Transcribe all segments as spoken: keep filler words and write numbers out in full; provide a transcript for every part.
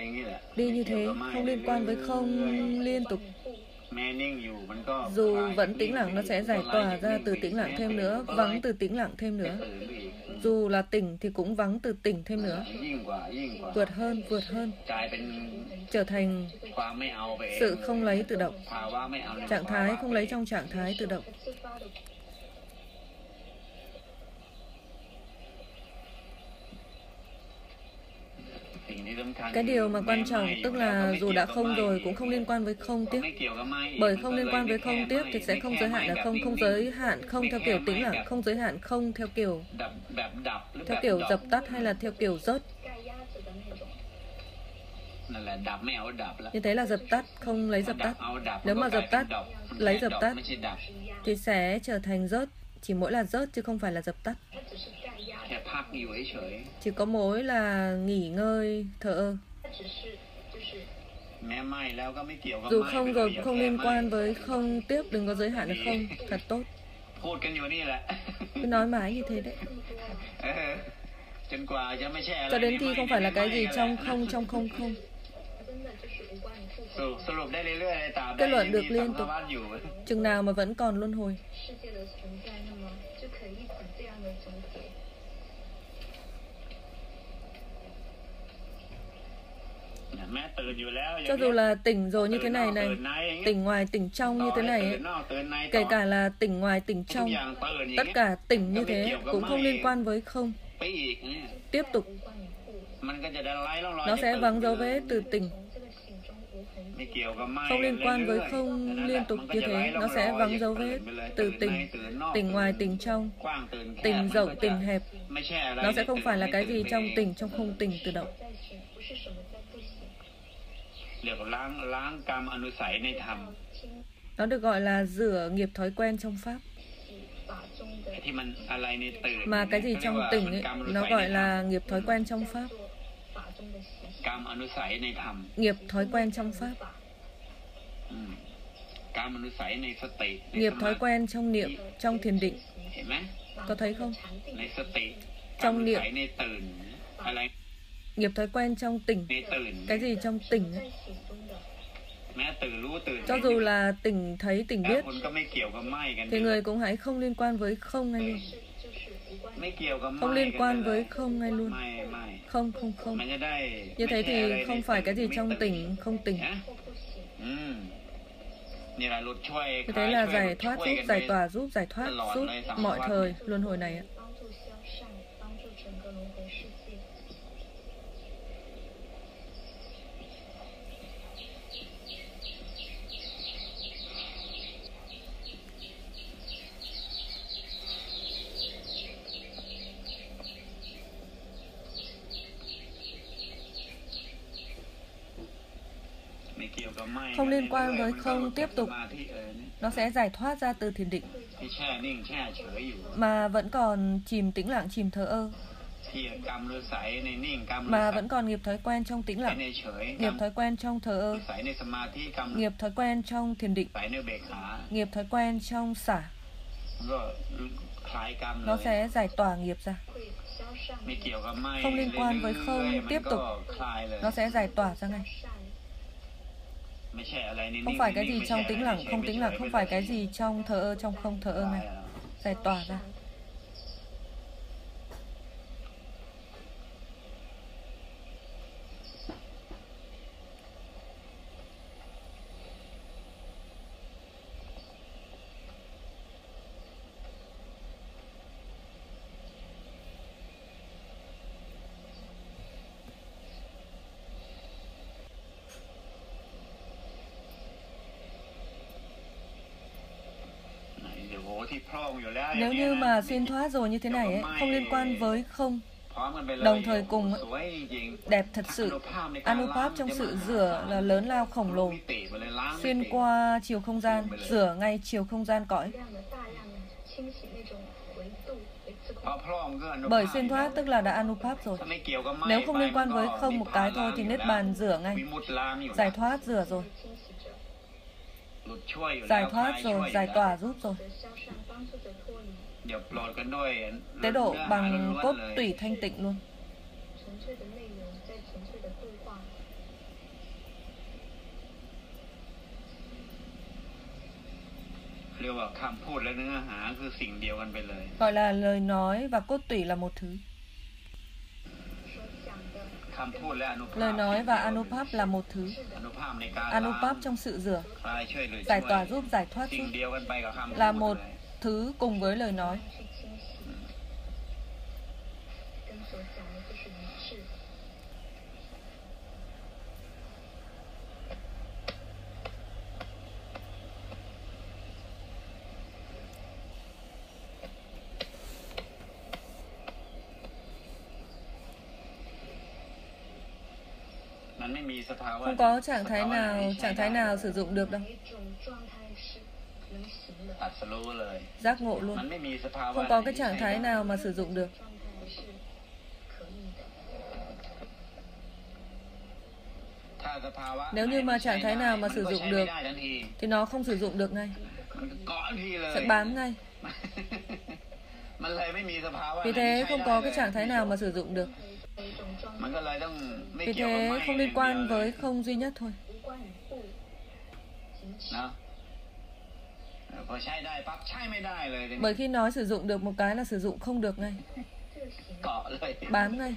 Đi như thế, không liên quan với không liên tục. Dù vẫn tĩnh lặng, nó sẽ giải tỏa ra từ tĩnh lặng thêm nữa, vắng từ tĩnh lặng thêm nữa. Dù là tỉnh thì cũng vắng từ tỉnh thêm nữa. Vượt hơn, vượt hơn. Trở thành sự không lấy tự động. Trạng thái không lấy trong trạng thái tự động. Cái điều mà quan trọng tức là dù đã không rồi cũng không liên quan với không tiếp. Bởi không liên quan với không tiếp thì sẽ không giới hạn ở không, không giới hạn không theo kiểu tĩnh lặng, không giới hạn không theo kiểu theo kiểu dập tắt hay là theo kiểu rớt. Như thế là dập tắt, không lấy dập tắt. Nếu mà dập tắt, lấy dập tắt thì sẽ trở thành rớt. Chỉ mỗi là rớt chứ không phải là dập tắt. Chỉ có mỗi là nghỉ ngơi, thở ơ. Dù không rồi cũng không liên quan với không tiếp, đừng có giới hạn được không. Thật tốt. Cứ nói mãi như thế đấy. Cho đến khi không phải là cái gì trong không, trong không không. Kết luận được liên tục. Chừng nào mà vẫn còn luân hồi. Cho dù là tỉnh rồi như thế này này, tỉnh ngoài tỉnh trong như thế này ấy, kể cả là tỉnh ngoài tỉnh trong, tất cả tỉnh như thế cũng không liên quan với không. Tiếp tục, nó sẽ vắng dấu vết từ tỉnh. Không liên quan với không liên tục như thế, nó sẽ vắng dấu vết từ tỉnh, tỉnh ngoài tỉnh trong, tỉnh rộng tỉnh hẹp. Nó sẽ không phải là cái gì trong tỉnh, trong không tỉnh tự động. Nó được gọi là rửa nghiệp thói quen trong Pháp. Mà cái gì trong tỉnh ấy, nó gọi là nghiệp thói quen trong Pháp. Nghiệp thói quen trong Pháp. Nghiệp thói quen trong niệm, trong thiền định. Có thấy không? Trong niệm. Nghiệp thói quen trong tỉnh. Cái gì trong tỉnh ấy? Cho dù là tỉnh thấy, tỉnh biết, thì người cũng hãy không liên quan với không ngay luôn. Không liên quan với không ngay luôn. Không, không, không. Như thế thì không phải cái gì trong tỉnh, không tỉnh. Như thế là giải thoát giúp, giải tỏa giúp, giải thoát giúp mọi thời luân hồi này ạ. Không liên quan với không tiếp tục, nó sẽ giải thoát ra từ thiền định. Mà vẫn còn chìm tĩnh lặng, chìm thờ ơ. Mà vẫn còn nghiệp thói quen trong tĩnh lặng, nghiệp thói quen trong thờ ơ, nghiệp thói quen trong thiền định, nghiệp thói quen trong xả. Nó sẽ giải tỏa nghiệp ra. Không liên quan với không tiếp tục, nó sẽ giải tỏa ra ngay. Không phải cái gì trong tĩnh lặng, không tĩnh lặng, không phải cái gì trong thờ ơ, trong không thờ ơ ngay. Giải tỏa ra. Nếu như mà xuyên thoát rồi như thế này ấy, không liên quan với không, đồng thời cùng ấy, đẹp thật sự. Anupap trong sự rửa là lớn lao khổng lồ, xuyên qua chiều không gian, rửa ngay chiều không gian cõi. Bởi xuyên thoát tức là đã Anupap rồi. Nếu không liên quan với không một cái thôi thì Niết Bàn rửa ngay. Giải thoát rửa rồi. Giải thoát rồi, giải tỏa giúp rồi. Tế độ bằng cốt tủy thanh tịnh luôn. Gọi là lời nói và cốt tủy là một thứ. Lời nói và Anupap là một thứ. Anupap trong sự rửa, giải tỏa giúp giải thoát giúp, là một thứ cùng với lời nói. Không có trạng thái nào, trạng thái nào sử dụng được đâu. Giác ngộ luôn. Không có cái trạng thái nào mà sử dụng được. Nếu như mà trạng thái nào mà sử dụng được thì nó không sử dụng được ngay, sẽ bám ngay. Vì thế không có cái trạng thái nào mà sử dụng được. Vì thế không liên quan với không duy nhất thôi. Bởi khi nói sử dụng được một cái là sử dụng không được ngay, bám ngay.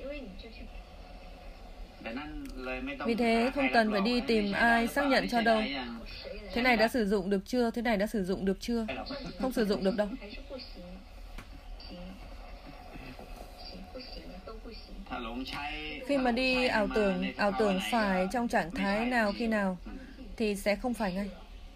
Vì thế không cần phải đi tìm ai xác nhận cho đâu. Thế này đã sử dụng được chưa? Thế này đã sử dụng được chưa? Không sử dụng được đâu. Khi mà đi ảo tưởng, ảo tưởng phải trong trạng thái nào khi nào thì sẽ không phải ngay.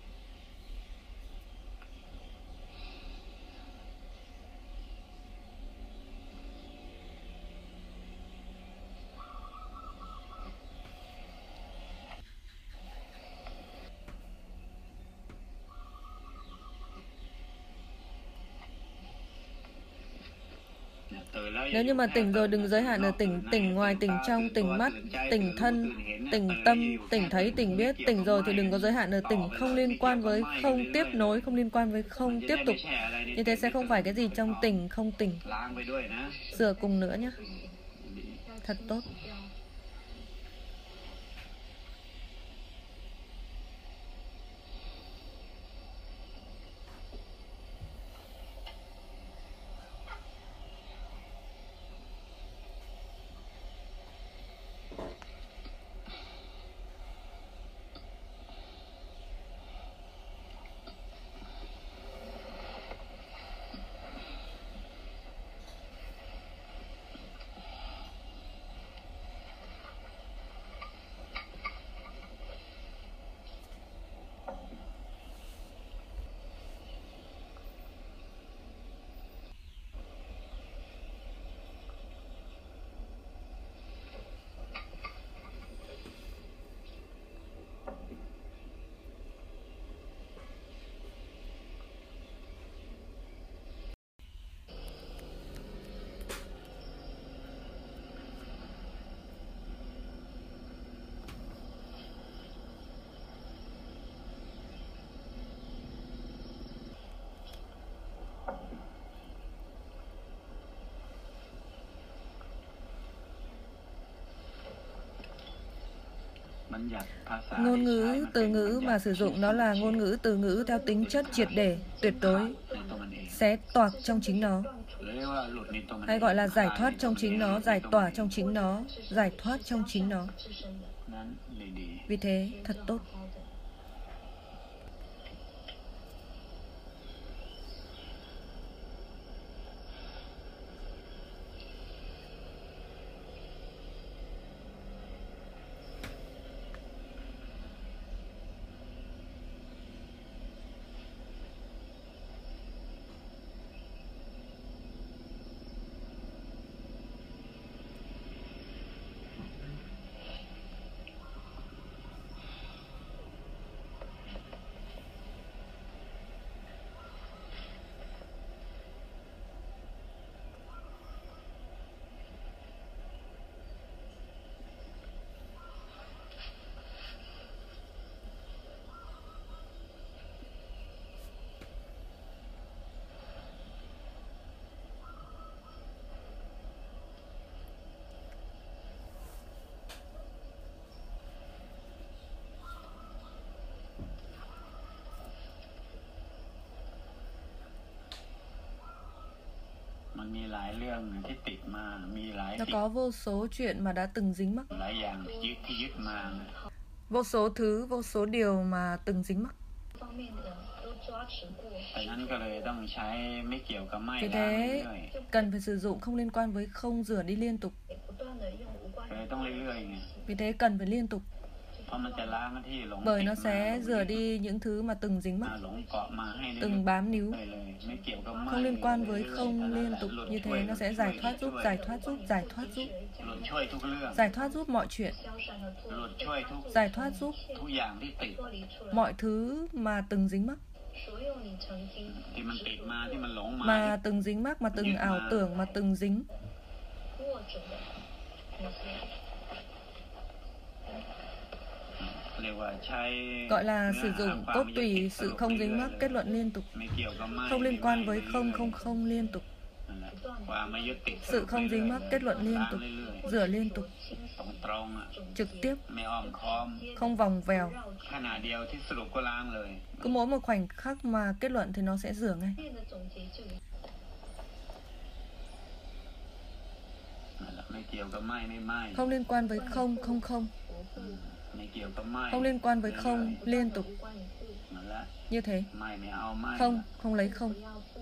Nếu như mà tỉnh rồi đừng giới hạn ở tỉnh, tỉnh ngoài, tỉnh trong, tỉnh mắt, tỉnh thân, tỉnh tâm, tỉnh thấy, tỉnh biết. Tỉnh rồi thì đừng có giới hạn ở tỉnh, không liên quan với không, tiếp nối, không liên quan với không, tiếp tục. Như thế sẽ không phải cái gì trong tỉnh, không tỉnh. Sửa cùng nữa nhé. Thật tốt. Ngôn ngữ, từ ngữ mà sử dụng đó là ngôn ngữ, từ ngữ theo tính chất triệt để, tuyệt đối, xé toạc trong chính nó. Hay gọi là giải thoát trong chính nó, giải tỏa trong chính nó, giải thoát trong chính nó. Vì thế, thật tốt. มันมีหลายเรื่องที่ติดมามีหลาย Nó có vô số chuyện mà đã từng dính mắc, หลายอย่างที่ยึดที่ยึดมา vô số thứ, vô số điều mà từng dính mắc. ดังนั้นก็เลยต้องใช้ไม่เกี่ยวกับไม่ Vì ล้าง thế เรื่อย cần phải sử dụng không liên quan với không rửa đi liên tục. ๆเลยต้องเรื่อยๆไง Vì thế cần phải liên tục. เพราะมันจะล้างที่หลง Bởi ติด nó มา sẽ หลง rửa ยึด đi những thứ mà từng dính มา mắc, หลงเกาะมาให้นึก từng bám níu. เลยเลยไม่เกี่ยวกับไม่ Không liên quan với รื่อยๆ không แต่นั่น liên แหละ tục. หลุด Như ช่วย thế nó sẽ หลุด giải ช่วย thoát giúp, ช่วย giải thoát giúp, giải thoát giúp, หลุดช่วยทุกเรื่อง giải thoát giúp mọi chuyện, หลุดช่วยทุก giải thoát giúp ทุกอย่างที่ติด mọi thứ mà từng dính mắc, ที่มันติดมาที่มันหลงมา mà từng dính mắc, mà từng ảo tưởng, mà từng dính. เรียกว่าใช้ Gọi là เนื้อ sử หา dụng ความ cốt ไม่ยึด tùy ติด sự สรุป không เรื่ dính อย mắc, ๆ kết luận liên tục, ไม่เกี่ยวกับไม่ không liên quan với ไม่ không รื่อยๆ không không liên tục, นั่นแหละความไม่ยึดติด sự không dính mắc, kết luận liên tục, เรื่อย rửa liên tục, ๆตรงๆอ่ะ trực tiếp, ไม่อ้อมค้อม không vòng vèo. ขณะเดียวที่สรุปก็ล้างเลย Cứ mỗi một khoảnh khắc mà kết luận thì nó sẽ rửa ngay. นั่นแหละไม่เกี่ยวกับไม่ไม่ไม่ Không liên quan với không không không, ไม่เกี่ยวกับไม่ không liên quan với không liên tục. นั่นแหละ Như thế, ไม่ไม่เอาไม่ không không lấy không,